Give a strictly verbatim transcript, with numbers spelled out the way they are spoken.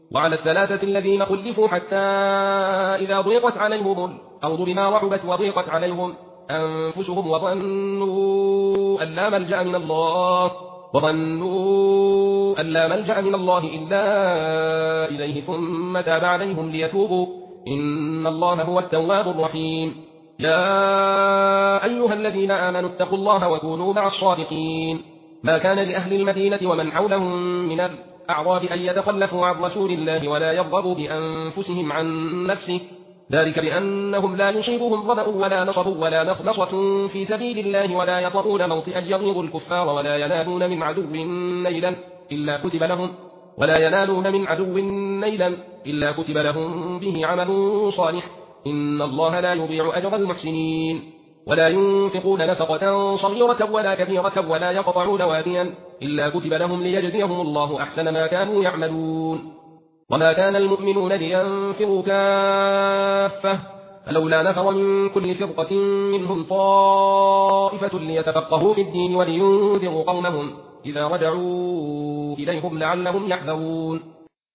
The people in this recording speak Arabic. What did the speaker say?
وعلى الثلاثة الذين خلفوا حتى إذا ضيقت عليهم الأرض بما رحبت وضيقت عليهم أنفسهم وظنوا أن لا ملجأ من الله وظنوا أن لا ملجأ من الله إلا إليه ثم تاب عليهم ليتوبوا إن الله هو التواب الرحيم. يا أيها الذين آمنوا اتقوا الله وكونوا مع الصادقين. ما كان لأهل المدينة ومن حولهم من الأعراب أن يتخلفوا عن رسول الله ولا يرغبوا بأنفسهم عن نفسه، ذلك بأنهم لا يصيبهم ظمأ ولا نصب ولا مخمصة في سبيل الله ولا يطؤون موطئا يغيظ الكفار ولا ينالون من عدو نيلا إلا كتب لهم ولا ينالون من عدو نيلا إلا كتب لهم به عمل صالح إن الله لا يضيع أجر المحسنين. ولا ينفقون نفقة صغيرة ولا كبيرة ولا يقطعون واديا إلا كتب لهم ليجزيهم الله أحسن ما كانوا يعملون. وما كان المؤمنون لينفروا كافة فلولا نفر من كل فرقة منهم طائفة ليتفقهوا في الدين ولينذروا قومهم إذا رجعوا إليهم لعلهم يحذرون.